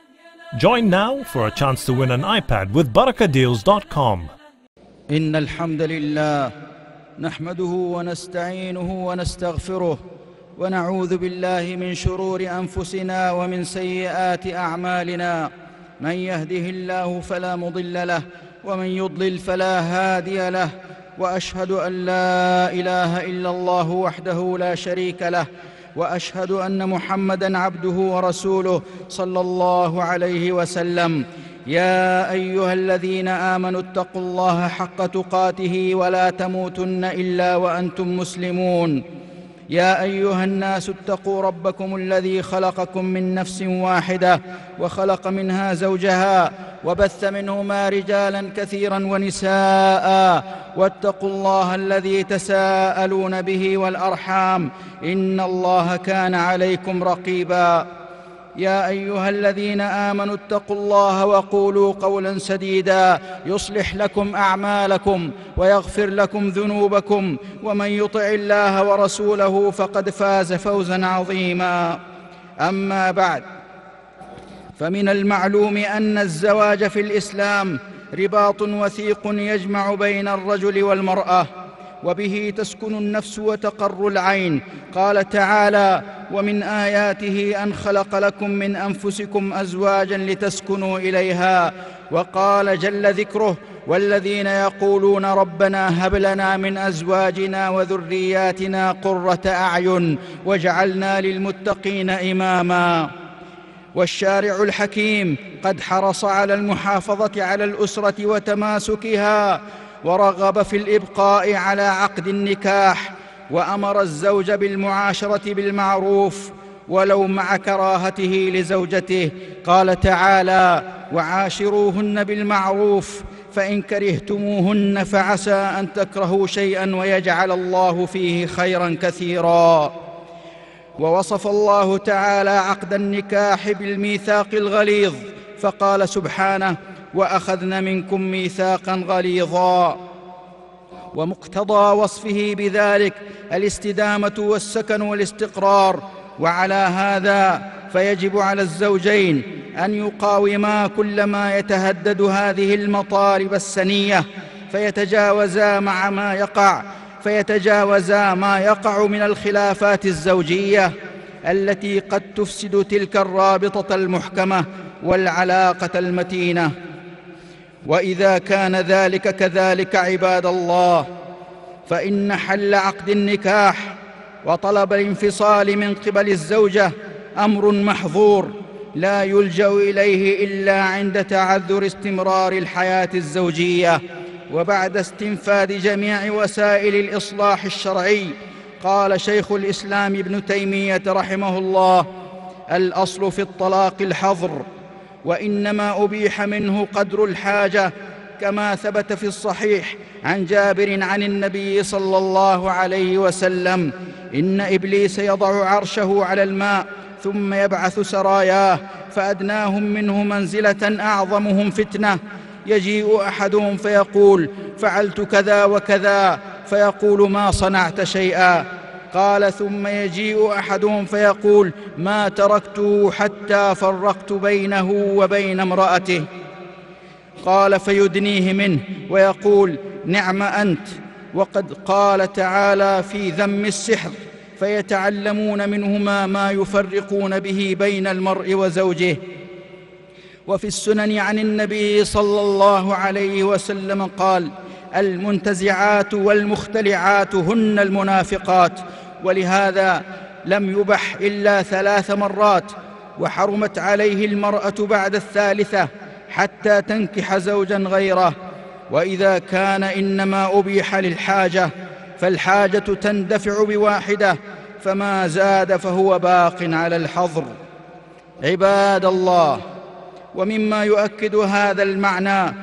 Join now for a chance to win an iPad with barakadeals.com. إن الحمد لله نحمده ونستعينه ونستغفره ونعوذ بالله من شرور أنفسنا ومن سيئات أعمالنا. من يهده الله فلا مضل له ومن يضلل فلا هادي له، وأشهد أن لا إله إلا الله وحده لا شريك له، وأشهد أن محمدًا عبده ورسوله صلى الله عليه وسلم. يا أيها الذين آمنوا اتقوا الله حق تقاته ولا تموتن إلا وأنتم مسلمون. يا أيها الناس اتقوا ربكم الذي خلقكم من نفس واحدة وخلق منها زوجها وبث منهما رجالا كثيرا ونساء، واتقوا الله الذي تساءلون به والأرحام إن الله كان عليكم رقيبا. يا أيها الذين آمنوا اتقوا الله وقولوا قولا سديدا يصلح لكم أعمالكم ويغفر لكم ذنوبكم، ومن يطع الله ورسوله فقد فاز فوزا عظيما. أما بعد، فمن المعلوم أن الزواج في الإسلام رباط وثيق يجمع بين الرجل والمرأة، وبه تسكن النفس وتقر العين. قال تعالى: ومن آياته أن خلق لكم من أنفسكم أزواجا لتسكنوا إليها. وقال جل ذكره: والذين يقولون ربنا هب لنا من أزواجنا وذرياتنا قرة أعين واجعلنا للمتقين إماما. والشارع الحكيم قد حرص على المحافظة على الأسرة وتماسكها، ورغب في الإبقاء على عقد النكاح، وأمر الزوج بالمعاشرة بالمعروف ولو مع كراهته لزوجته. قال تعالى: وعاشروهن بالمعروف فإن كرهتموهن فعسى أن تكرهوا شيئا ويجعل الله فيه خيرا كثيرا. ووصف الله تعالى عقد النكاح بالميثاق الغليظ، فقال سبحانه: وأخذن منكم ميثاقا غليظا. ومقتضى وصفه بذلك الاستدامة والسكن والاستقرار. وعلى هذا فيجب على الزوجين أن يقاوما كل ما يتهدد هذه المطالب السنية، فيتجاوزا ما يقع من الخلافات الزوجية التي قد تفسد تلك الرابطة المحكمة والعلاقة المتينة. وإذا كان ذلك كذلك عباد الله، فإن حل عقد النكاح وطلب الانفصال من قبل الزوجة أمر محظور لا يلجأ إليه إلا عند تعذر استمرار الحياة الزوجية وبعد استنفاذ جميع وسائل الإصلاح الشرعي. قال شيخ الإسلام ابن تيمية رحمه الله: الأصل في الطلاق الحظر، وإنما أبيح منه قدر الحاجة، كما ثبت في الصحيح عن جابر عن النبي صلى الله عليه وسلم: إن إبليس يضع عرشه على الماء ثم يبعث سراياه، فأدناهم منه منزلة أعظمهم فتنة، يجيء أحدهم فيقول: فعلت كذا وكذا، فيقول: ما صنعت شيئا. قال: ثم يجيء أحدهم فيقول: ما تركته حتى فرقت بينه وبين امرأته. قال: فيدنيه منه ويقول: نعم أنت. وقد قال تعالى في ذم السحر: فيتعلمون منهما ما يفرقون به بين المرء وزوجه. وفي السنن عن النبي صلى الله عليه وسلم قال: المنتزعات والمختلعات هن المنافقات. ولهذا لم يبح إلا 3 مرات، وحرمت عليه المرأة بعد الثالثة حتى تنكح زوجا غيره. وإذا كان إنما أبيح للحاجة، فالحاجة تندفع بواحدة، فما زاد فهو باق على الحظر. عباد الله، ومما يؤكد هذا المعنى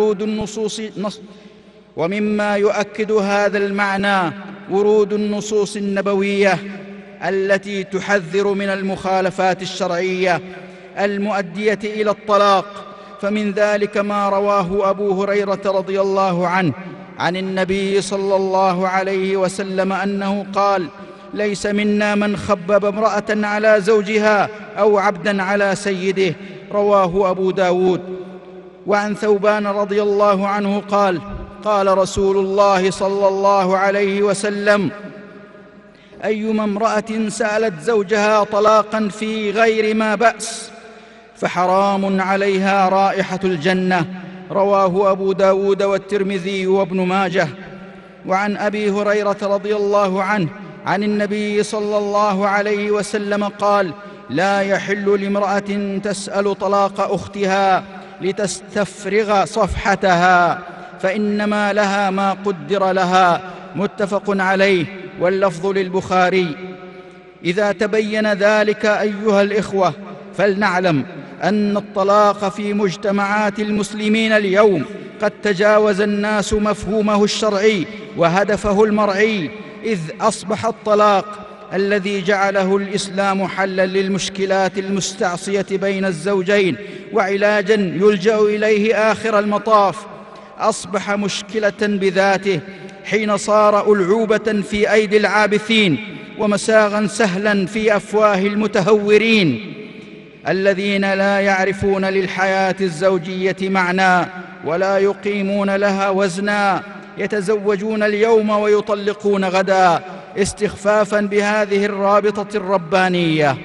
ورود النصوص النبوية التي تحذر من المخالفات الشرعية المؤدية إلى الطلاق. فمن ذلك ما رواه أبو هريرة رضي الله عنه عن النبي صلى الله عليه وسلم أنه قال: ليس منا من خبب امرأة على زوجها أو عبدا على سيده. رواه أبو داود. وعن ثوبان رضي الله عنه قال: قال رسول الله صلى الله عليه وسلم: أيما امرأة سألت زوجها طلاقا في غير ما بأس فحرام عليها رائحة الجنة. رواه أبو داود والترمذي وابن ماجه. وعن أبي هريرة رضي الله عنه عن النبي صلى الله عليه وسلم قال: لا يحل لامرأة تسأل طلاق أختها لتستفرغ صفحتها، فإنما لها ما قدر لها. متفق عليه، واللفظ للبخاري. إذا تبين ذلك أيها الإخوة، فلنعلم أن الطلاق في مجتمعات المسلمين اليوم قد تجاوز الناس مفهومه الشرعي وهدفه المرعي، إذ أصبح الطلاق الذي جعله الإسلام حلاً للمشكلات المستعصية بين الزوجين وعلاجاً يلجأ إليه آخر المطاف، أصبح مشكلة بذاته حين صار ألعوبة في أيدي العابثين ومساغاً سهلاً في أفواه المتهورين الذين لا يعرفون للحياة الزوجية معنى ولا يقيمون لها وزنا، يتزوجون اليوم ويطلقون غدا استخفافاً بهذه الرابطة الربانية.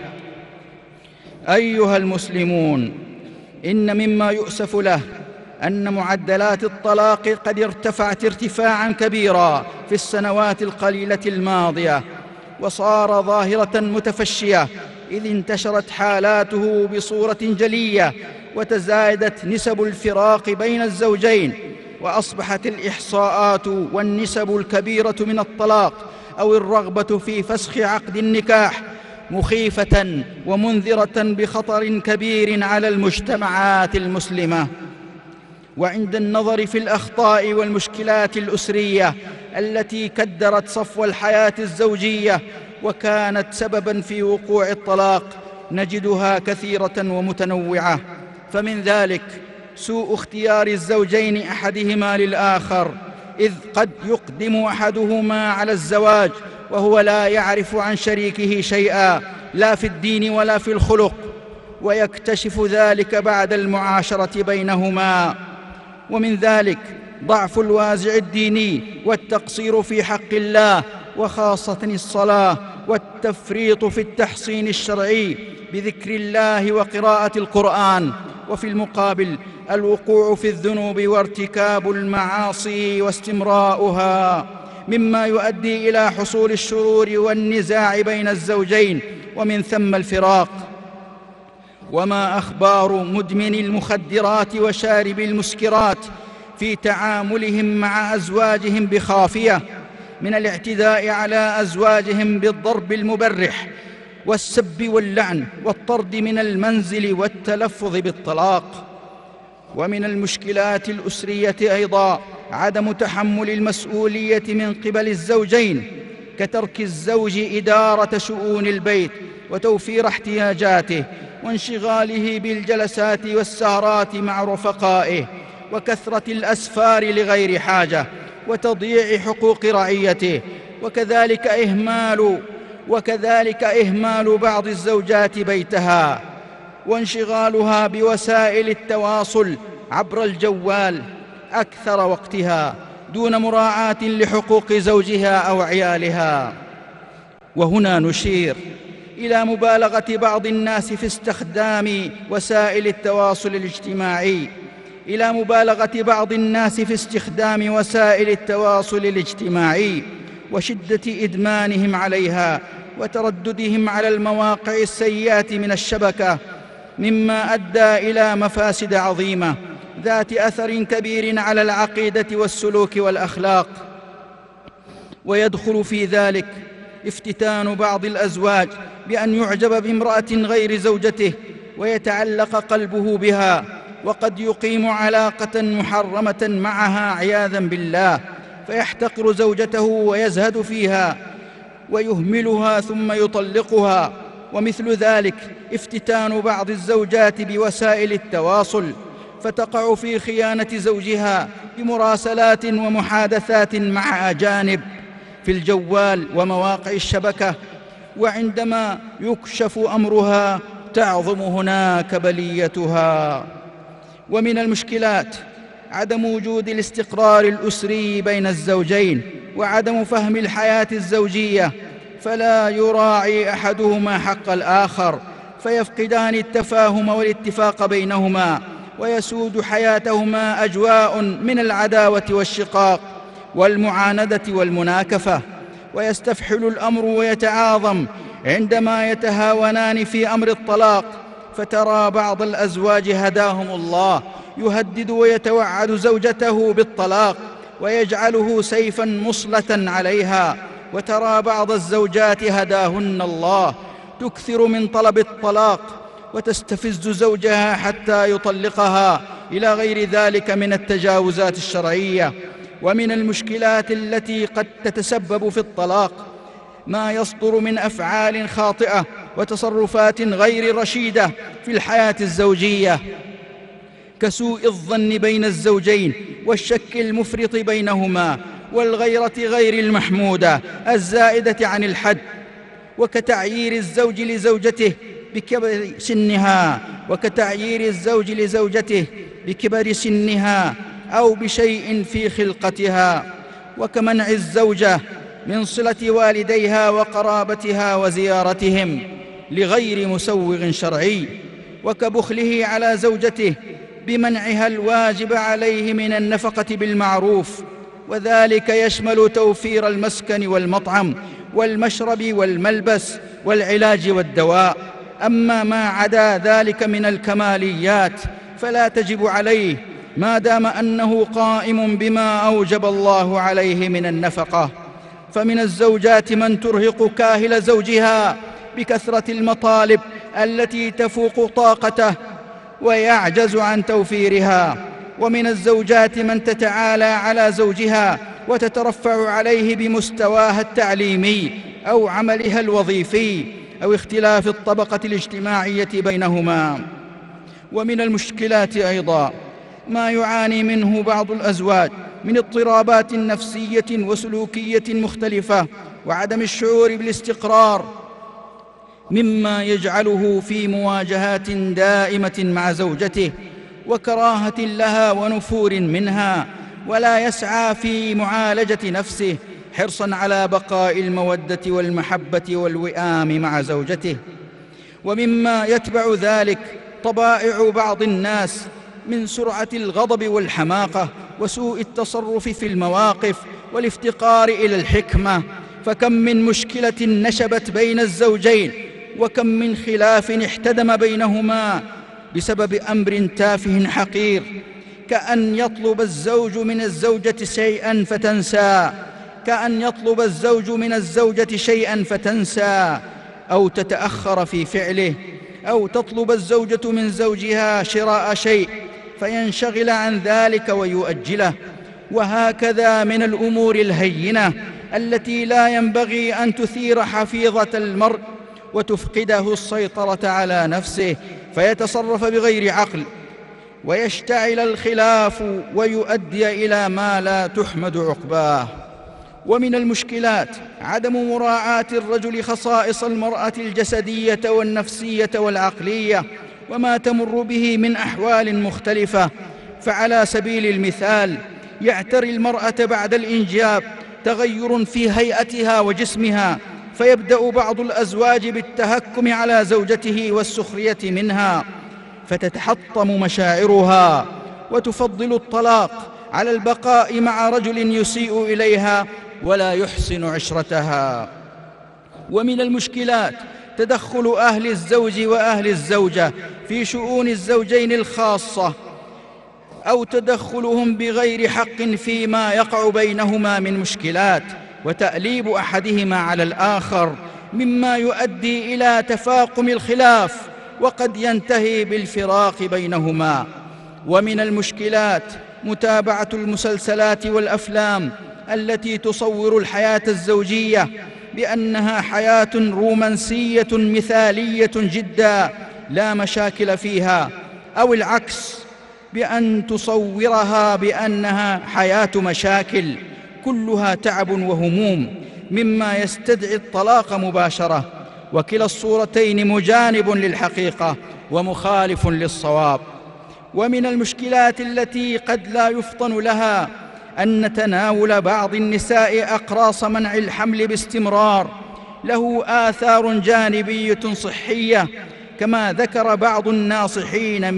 أيها المسلمون، إن مما يؤسف له أن معدلات الطلاق قد ارتفعت ارتفاعاً كبيراً في السنوات القليلة الماضية، وصار ظاهرة متفشية، إذ انتشرت حالاته بصورة جلية، وتزايدت نسب الفراق بين الزوجين، وأصبحت الإحصاءات والنسب الكبيرة من الطلاق أو الرغبة في فسخ عقد النكاح مخيفة ومنذرة بخطر كبير على المجتمعات المسلمة. وعند النظر في الأخطاء والمشكلات الأسرية التي كدرت صفو الحياة الزوجية وكانت سبباً في وقوع الطلاق، نجدها كثيرة ومتنوعة. فمن ذلك سوء اختيار الزوجين أحدهما للآخر، إذ قد يقدم أحدهما على الزواج وهو لا يعرف عن شريكه شيئا، لا في الدين ولا في الخلق، ويكتشف ذلك بعد المعاشرة بينهما. ومن ذلك ضعف الوازع الديني والتقصير في حق الله، وخاصة الصلاة، والتفريط في التحصين الشرعي بذكر الله وقراءة القرآن. وفي المقابل الوقوع في الذنوب وارتكاب المعاصي واستمراؤها مما يؤدي إلى حصول الشرور والنزاع بين الزوجين، ومن ثم الفراق. وما أخبار مدمن المخدرات وشارب المسكرات في تعاملهم مع أزواجهم بخافية، من الاعتداء على أزواجهم بالضرب المبرح والسب واللعن والطرد من المنزل والتلفظ بالطلاق. ومن المشكلات الأسرية أيضا عدم تحمل المسؤولية من قبل الزوجين، كترك الزوج إدارة شؤون البيت وتوفير احتياجاته، وانشغاله بالجلسات والسهرات مع رفقائه، وكثرة الأسفار لغير حاجة، وتضييع حقوق رعيته، وكذلك إهمال بعض الزوجات بيتها، وانشغالها بوسائل التواصل عبر الجوال أكثر وقتها دون مراعاة لحقوق زوجها أو عيالها. وهنا نشير إلى مبالغة بعض الناس في استخدام وسائل التواصل الاجتماعي وشدة إدمانهم عليها وترددهم على المواقع السيئة من الشبكة، مما أدى إلى مفاسد عظيمة ذات أثر كبير على العقيدة والسلوك والأخلاق. ويدخل في ذلك افتتان بعض الأزواج بأن يعجب بامرأة غير زوجته ويتعلق قلبه بها، وقد يقيم علاقة محرمة معها عياذا بالله، فيحتقر زوجته ويزهد فيها ويهملها ثم يطلقها. ومثل ذلك افتتان بعض الزوجات بوسائل التواصل، فتقع في خيانة زوجها بمراسلات ومحادثات مع أجانب في الجوال ومواقع الشبكة، وعندما يكشف أمرها تعظم هناك بليتها. ومن المشكلات عدم وجود الاستقرار الأسري بين الزوجين وعدم فهم الحياة الزوجية، فلا يراعي أحدهما حق الآخر، فيفقدان التفاهم والاتفاق بينهما، ويسود حياتهما أجواء من العداوة والشقاق والمعاندة والمناكفة، ويستفحل الأمر ويتعاظم عندما يتهاونان في أمر الطلاق. فترى بعض الأزواج هداهم الله يهدد ويتوعد زوجته بالطلاق ويجعله سيفاً مصلة عليها، وترى بعض الزوجات هداهن الله تكثر من طلب الطلاق وتستفز زوجها حتى يطلقها، إلى غير ذلك من التجاوزات الشرعية. ومن المشكلات التي قد تتسبب في الطلاق ما يصدر من أفعال خاطئة وتصرفات غير رشيدة في الحياة الزوجية، كسوء الظن بين الزوجين والشك المفرط بينهما والغيرة غير المحمودة الزائدة عن الحد، وكتعيير الزوج لزوجته بكبر سنها أو بشيء في خلقتها، وكمنع الزوجة من صلة والديها وقرابتها وزيارتهم لغير مسوغ شرعي، وكبخله على زوجته بمنعها الواجب عليه من النفقة بالمعروف، وذلك يشمل توفير المسكن والمطعم والمشرب والملبس والعلاج والدواء. أما ما عدا ذلك من الكماليات فلا تجب عليه ما دام أنه قائم بما أوجب الله عليه من النفقة. فمن الزوجات من ترهق كاهل زوجها بكثرة المطالب التي تفوق طاقته ويعجز عن توفيرها، ومن الزوجات من تتعالى على زوجها وتترفع عليه بمستواها التعليمي أو عملها الوظيفي أو اختلاف الطبقة الاجتماعية بينهما. ومن المشكلات أيضا ما يعاني منه بعض الأزواج من اضطرابات نفسية وسلوكية مختلفة وعدم الشعور بالاستقرار، مما يجعله في مواجهات دائمة مع زوجته وكراهة لها ونفور منها، ولا يسعى في معالجة نفسه حرصاً على بقاء المودة والمحبة والوئام مع زوجته. ومما يتبع ذلك طبائع بعض الناس من سرعة الغضب والحماقة وسوء التصرف في المواقف والافتقار إلى الحكمة، فكم من مشكلة نشبت بين الزوجين، وكم من خلاف احتدم بينهما بسبب أمر تافه حقير، كأن يطلب الزوج من الزوجة شيئاً فتنسى أو تتأخر في فعله، أو تطلب الزوجة من زوجها شراء شيء فينشغل عن ذلك ويؤجله. وهكذا من الأمور الهينة التي لا ينبغي أن تثير حفيظة المرء وتفقده السيطرة على نفسه فيتصرف بغير عقل، ويشتعل الخلاف ويؤدي إلى ما لا تحمد عقباه. ومن المشكلات عدم مراعاة الرجل خصائص المرأة الجسدية والنفسية والعقلية وما تمر به من أحوال مختلفة. فعلى سبيل المثال يعتري المرأة بعد الإنجاب تغير في هيئتها وجسمها، فيبدأ بعض الأزواج بالتهكم على زوجته والسخرية منها، فتتحطم مشاعرها وتفضل الطلاق على البقاء مع رجل يسيء إليها ولا يحسن عشرتها. ومن المشكلات تدخل أهل الزوج وأهل الزوجة في شؤون الزوجين الخاصة، أو تدخلهم بغير حق فيما يقع بينهما من مشكلات، وتأليب أحدهما على الآخر، مما يؤدي إلى تفاقم الخلاف وقد ينتهي بالفراق بينهما. ومن المشكلات متابعة المسلسلات والأفلام التي تصور الحياة الزوجية بأنها حياة رومانسية مثالية جدا لا مشاكل فيها، أو العكس بأن تصورها بأنها حياة مشاكل كلها تعب وهموم، مما يستدعي الطلاق مباشرة. وكلا الصورتين مجانب للحقيقة ومخالف للصواب. ومن المشكلات التي قد لا يفطن لها أن تناول بعض النساء أقراص منع الحمل باستمرار له آثار جانبية صحية، كما ذكر بعض الناصحين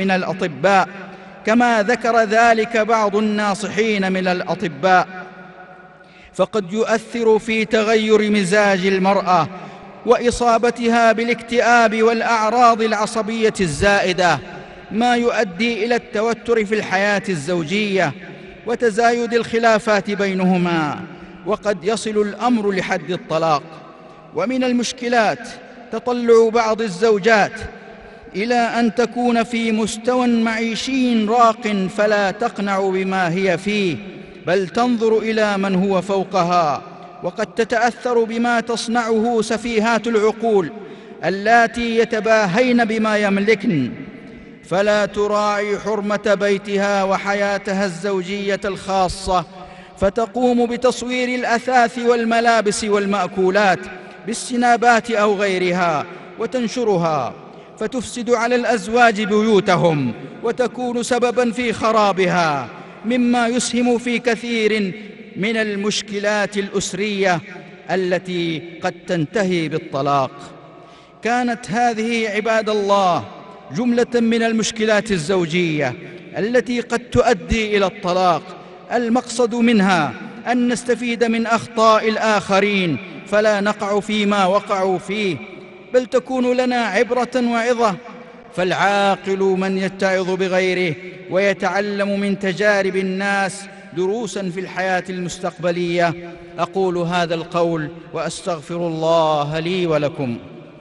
من الأطباء، فقد يؤثر في تغير مزاج المرأة وإصابتها بالاكتئاب والأعراض العصبية الزائدة، ما يؤدي إلى التوتر في الحياة الزوجية وتزايد الخلافات بينهما، وقد يصل الأمر لحد الطلاق. ومن المشكلات تطلع بعض الزوجات إلى أن تكون في مستوى معيشي راق فلا تقنع بما هي فيه، بل تنظر إلى من هو فوقها، وقد تتأثر بما تصنعه سفيهات العقول اللاتي يتباهين بما يملكن، فلا تراعي حرمة بيتها وحياتها الزوجية الخاصة، فتقوم بتصوير الأثاث والملابس والمأكولات بالسنابات أو غيرها وتنشرها، فتفسد على الأزواج بيوتهم وتكون سبباً في خرابها، مما يسهم في كثير من المشكلات الأسرية التي قد تنتهي بالطلاق. كانت هذه عباد الله جملة من المشكلات الزوجية التي قد تؤدي إلى الطلاق. المقصد منها أن نستفيد من أخطاء الآخرين فلا نقع فيما وقعوا فيه، بل تكون لنا عبرة وعظة. فالعاقل من يتعظ بغيره ويتعلم من تجارب الناس دروسا في الحياة المستقبلية. أقول هذا القول وأستغفر الله لي ولكم.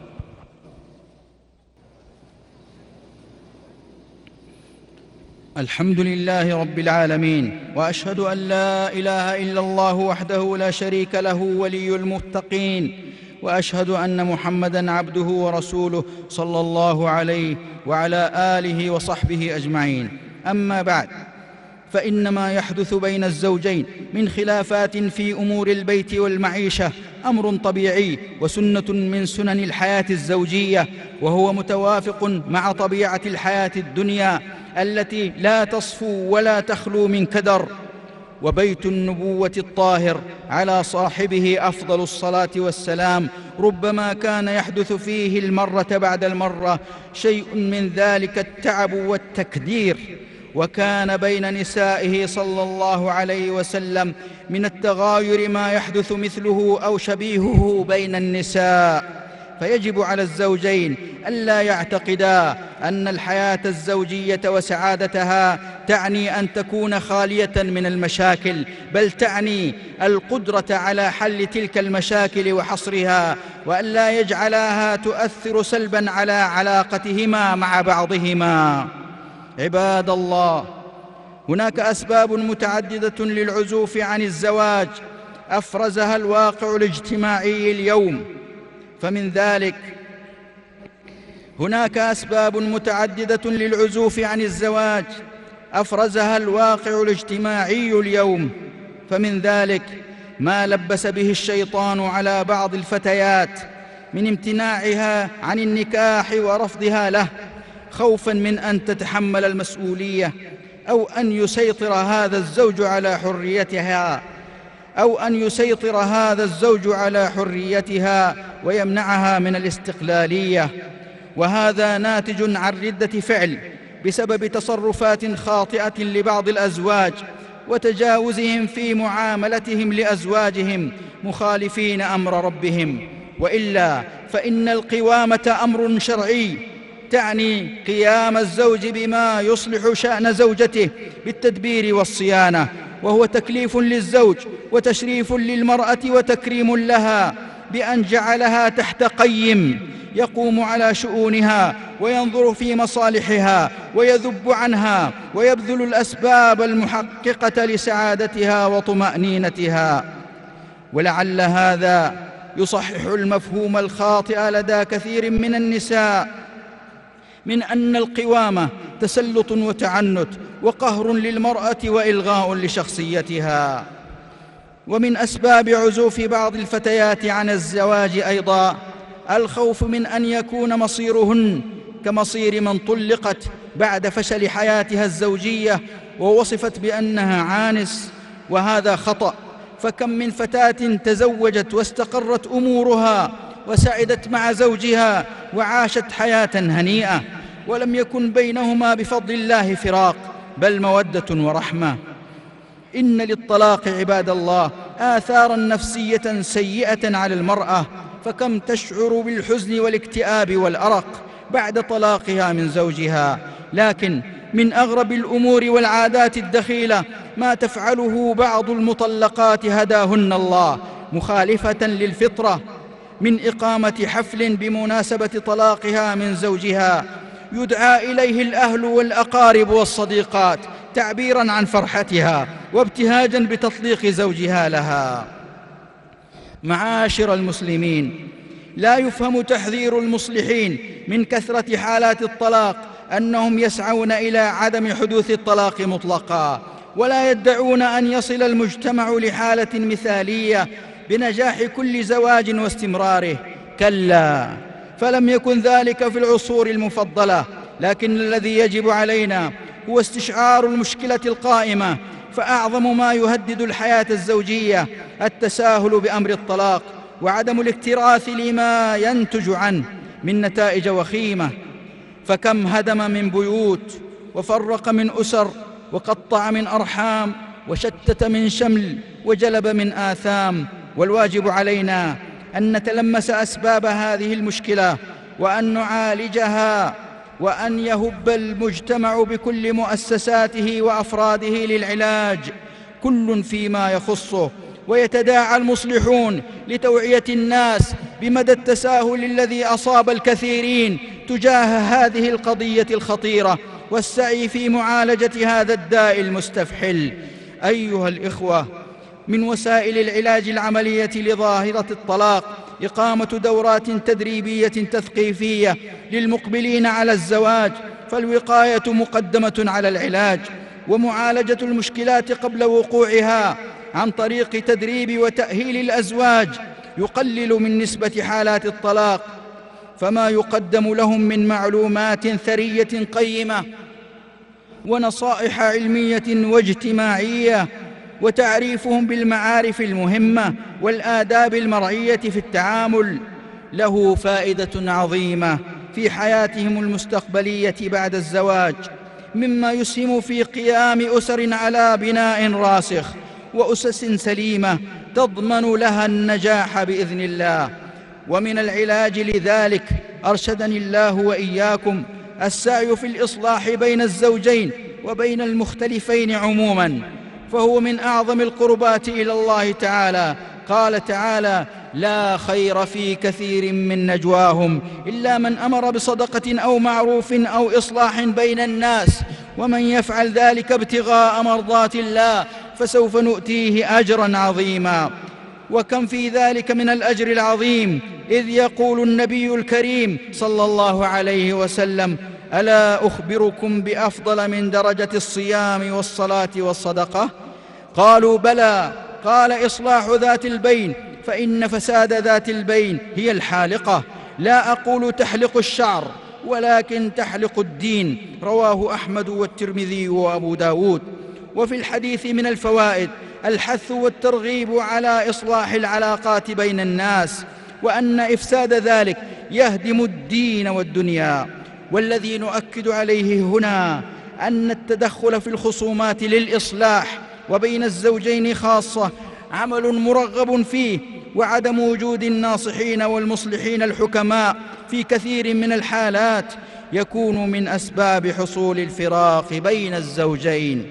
الحمد لله رب العالمين، وأشهد أن لا إله إلا الله وحده لا شريك له ولي المتقين، وأشهد أن محمدًا عبده ورسوله صلى الله عليه وعلى آله وصحبه أجمعين. أما بعد، فإن ما يحدث بين الزوجين من خلافات في أمور البيت والمعيشة أمر طبيعي وسنة من سنن الحياة الزوجية، وهو متوافق مع طبيعة الحياة الدنيا التي لا تصفو ولا تخلو من كدر. وبيت النبوة الطاهر على صاحبه أفضل الصلاة والسلام ربما كان يحدث فيه المرة بعد المرة شيء من ذلك التعب والتكدير، وكان بين نسائه صلى الله عليه وسلم من التغاير ما يحدث مثله أو شبيهه بين النساء. فيجب على الزوجين ألا يعتقدا أن الحياة الزوجية وسعادتها تعني أن تكون خالية من المشاكل، بل تعني القدرة على حل تلك المشاكل وحصرها، وألا يجعلها تؤثر سلبا على علاقتهما مع بعضهما. عباد الله، هناك أسباب متعددة للعزوف عن الزواج أفرزها الواقع الاجتماعي اليوم. فمن ذلك هناك أسباب متعددة للعزوف عن الزواج أفرزها الواقع الاجتماعي اليوم، فمن ذلك ما لبس به الشيطان على بعض الفتيات من امتناعها عن النكاح ورفضها له خوفاً من أن تتحمل المسؤولية، أو أن يسيطر هذا الزوج على حريتها ويمنعها من الاستقلالية. وهذا ناتج عن ردة فعل بسبب تصرفات خاطئة لبعض الأزواج وتجاوزهم في معاملتهم لأزواجهم مخالفين أمر ربهم. وإلا فإن القوامة أمر شرعي تعني قيام الزوج بما يصلح شأن زوجته بالتدبير والصيانة، وهو تكليف للزوج وتشريف للمرأة وتكريم لها، بأن جعلها تحت قيم يقوم على شؤونها وينظر في مصالحها ويذب عنها ويبذل الأسباب المحققة لسعادتها وطمأنينتها. ولعل هذا يصحح المفهوم الخاطئ لدى كثير من النساء من أن القوامة تسلط وتعنت وقهر للمرأة وإلغاء لشخصيتها. ومن أسباب عزوف بعض الفتيات عن الزواج أيضا الخوف من أن يكون مصيرهن كمصير من طلقت بعد فشل حياتها الزوجية ووصفت بأنها عانس، وهذا خطأ. فكم من فتاة تزوجت واستقرت أمورها وسعدت مع زوجها وعاشت حياة هنيئة، ولم يكن بينهما بفضل الله فراق، بل مودة ورحمة. إن للطلاق عباد الله آثاراً نفسية سيئة على المرأة، فكم تشعر بالحزن والاكتئاب والأرق بعد طلاقها من زوجها. لكن من أغرب الأمور والعادات الدخيلة ما تفعله بعض المطلقات هداهن الله مخالفة للفطرة، من إقامة حفل بمناسبة طلاقها من زوجها يدعى إليه الأهل والأقارب والصديقات تعبيراً عن فرحتها وابتهاجاً بتطليق زوجها لها. معاشر المسلمين، لا يفهم تحذير المصلحين من كثرة حالات الطلاق أنهم يسعون إلى عدم حدوث الطلاق مطلقاً، ولا يدعون أن يصل المجتمع لحالة مثالية بنجاح كل زواج واستمراره. كلا، فلم يكن ذلك في العصور المفضلة، لكن الذي يجب علينا هو استشعار المشكلة القائمة، فأعظم ما يهدد الحياة الزوجية التساهل بأمر الطلاق وعدم الاكتراث لما ينتج عنه من نتائج وخيمة. فكم هدم من بيوت وفرق من أسر وقطع من أرحام وشتت من شمل وجلب من آثام. والواجب علينا أن نتلمس أسباب هذه المشكلة وأن نعالجها، وأن يهب المجتمع بكل مؤسساته وأفراده للعلاج كل فيما يخصه، ويتداعى المصلحون لتوعية الناس بمدى التساهل الذي أصاب الكثيرين تجاه هذه القضية الخطيرة والسعي في معالجة هذا الداء المستفحل. أيها الإخوة، من وسائل العلاج العملية لظاهرة الطلاق إقامة دورات تدريبية تثقيفية للمقبلين على الزواج، فالوقاية مقدمة على العلاج، ومعالجة المشكلات قبل وقوعها عن طريق تدريب وتأهيل الأزواج يقلل من نسبة حالات الطلاق. فما يقدم لهم من معلومات ثرية قيمة ونصائح علمية واجتماعية، وتعريفهم بالمعارف المهمة والآداب المرعية في التعامل له فائدة عظيمة في حياتهم المستقبلية بعد الزواج، مما يسهم في قيام أسر على بناء راسخ وأسس سليمة تضمن لها النجاح بإذن الله. ومن العلاج لذلك أرشدني الله وإياكم السعي في الإصلاح بين الزوجين وبين المختلفين عموماً، فهو من أعظم القربات إلى الله تعالى. قال تعالى: لا خير في كثير من نجواهم إلا من أمر بصدقة أو معروف أو إصلاح بين الناس، ومن يفعل ذلك ابتغاء مرضات الله فسوف نؤتيه أجرا عظيما. وكم في ذلك من الأجر العظيم، إذ يقول النبي الكريم صلى الله عليه وسلم: ألا أخبركم بأفضل من درجة الصيام والصلاة والصدقة؟ قالوا بلى. قال: إصلاح ذات البين، فإن فساد ذات البين هي الحالقة. لا أقول تحلق الشعر، ولكن تحلق الدين. رواه أحمد والترمذي وأبو داود. وفي الحديث من الفوائد الحث والترغيب على إصلاح العلاقات بين الناس، وأن إفساد ذلك يهدم الدين والدنيا. والذي نؤكد عليه هنا أن التدخل في الخصومات للإصلاح وبين الزوجين خاصة عمل مرغب فيه، وعدم وجود الناصحين والمصلحين الحكماء في كثير من الحالات يكون من أسباب حصول الفراق بين الزوجين.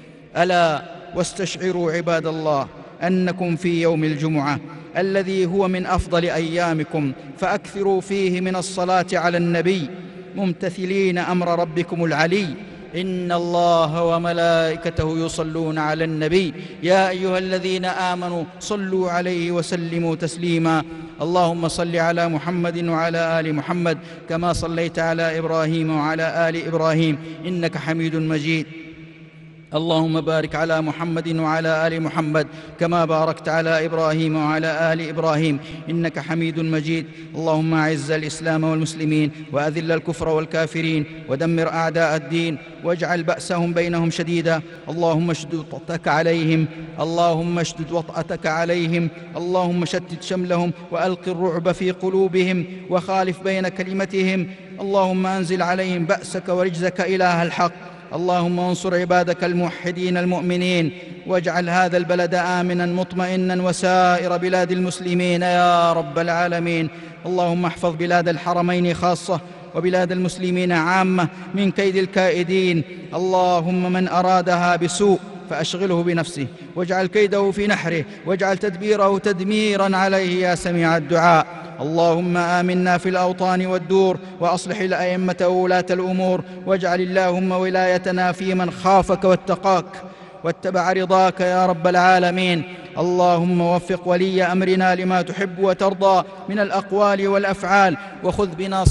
ألا واستشعروا عباد الله أنكم في يوم الجمعة الذي هو من أفضل أيامكم، فأكثروا فيه من الصلاة على النبي ممتثلين أمر ربكم العلي: إن الله وملائكته يصلون على النبي يا أيها الذين آمنوا صلوا عليه وسلموا تسليما. اللهم صل على محمد وعلى آل محمد كما صليت على إبراهيم وعلى آل إبراهيم إنك حميد مجيد. اللهم بارك على محمد وعلى آل محمد كما باركت على إبراهيم وعلى آل إبراهيم إنك حميد مجيد. اللهم أعز الإسلام والمسلمين وأذل الكفر والكافرين ودمر أعداء الدين واجعل بأسهم بينهم شديدا. اللهم اشدد وطأتك عليهم، اللهم اشدد وطأتك عليهم، اللهم شتت شملهم وألق الرعب في قلوبهم وخالف بين كلمتهم. اللهم أنزل عليهم بأسك ورجزك إله الحق. اللهم انصر عبادك الموحدين المؤمنين واجعل هذا البلد آمنا مطمئنا وسائر بلاد المسلمين يا رب العالمين. اللهم احفظ بلاد الحرمين خاصة وبلاد المسلمين عامة من كيد الكائدين. اللهم من أرادها بسوء فأشغله بنفسه واجعل كيده في نحره واجعل تدبيره تدميرا عليه يا سميع الدعاء. اللهم آمنا في الأوطان والدور وأصلح الأئمة وولاة الأمور واجعل اللهم ولايتنا في من خافك واتقاك واتبع رضاك يا رب العالمين. اللهم وفق ولي أمرنا لما تحب وترضى من الأقوال والأفعال وخذ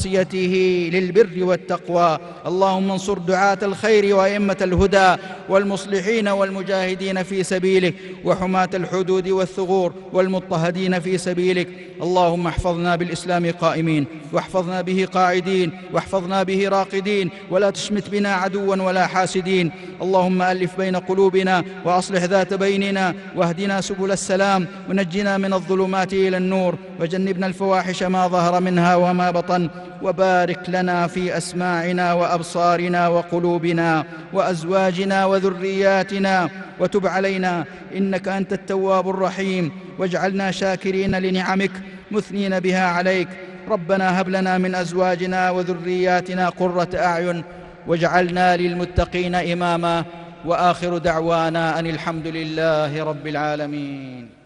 بناصيته للبر والتقوى. اللهم انصر دعاة الخير وأئمة الهدى والمصلحين والمجاهدين في سبيلك وحماة الحدود والثغور والمضطهدين في سبيلك. اللهم احفظنا بالإسلام قائمين واحفظنا به قاعدين واحفظنا به راقدين ولا تشمت بنا عدوا ولا حاسدين. اللهم ألف بين قلوبنا وأصلح ذات بيننا واهدنا سبل السلام ونجنا من الظلمات إلى النور وجنبنا الفواحش ما ظهر منها وما بطن. وبارك لنا في أسماعنا وأبصارنا وقلوبنا وأزواجنا وذرياتنا وتب علينا إنك أنت التواب الرحيم واجعلنا شاكرين لنعمك مثنين بها عليك. ربنا هب لنا من أزواجنا وذرياتنا قرة أعين واجعلنا للمتقين إماما. وآخر دعوانا أن الحمد لله رب العالمين.